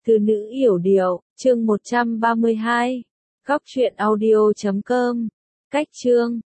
Từ nữ yểu điệu, chương 132. Góc truyện audio.com. Cách chương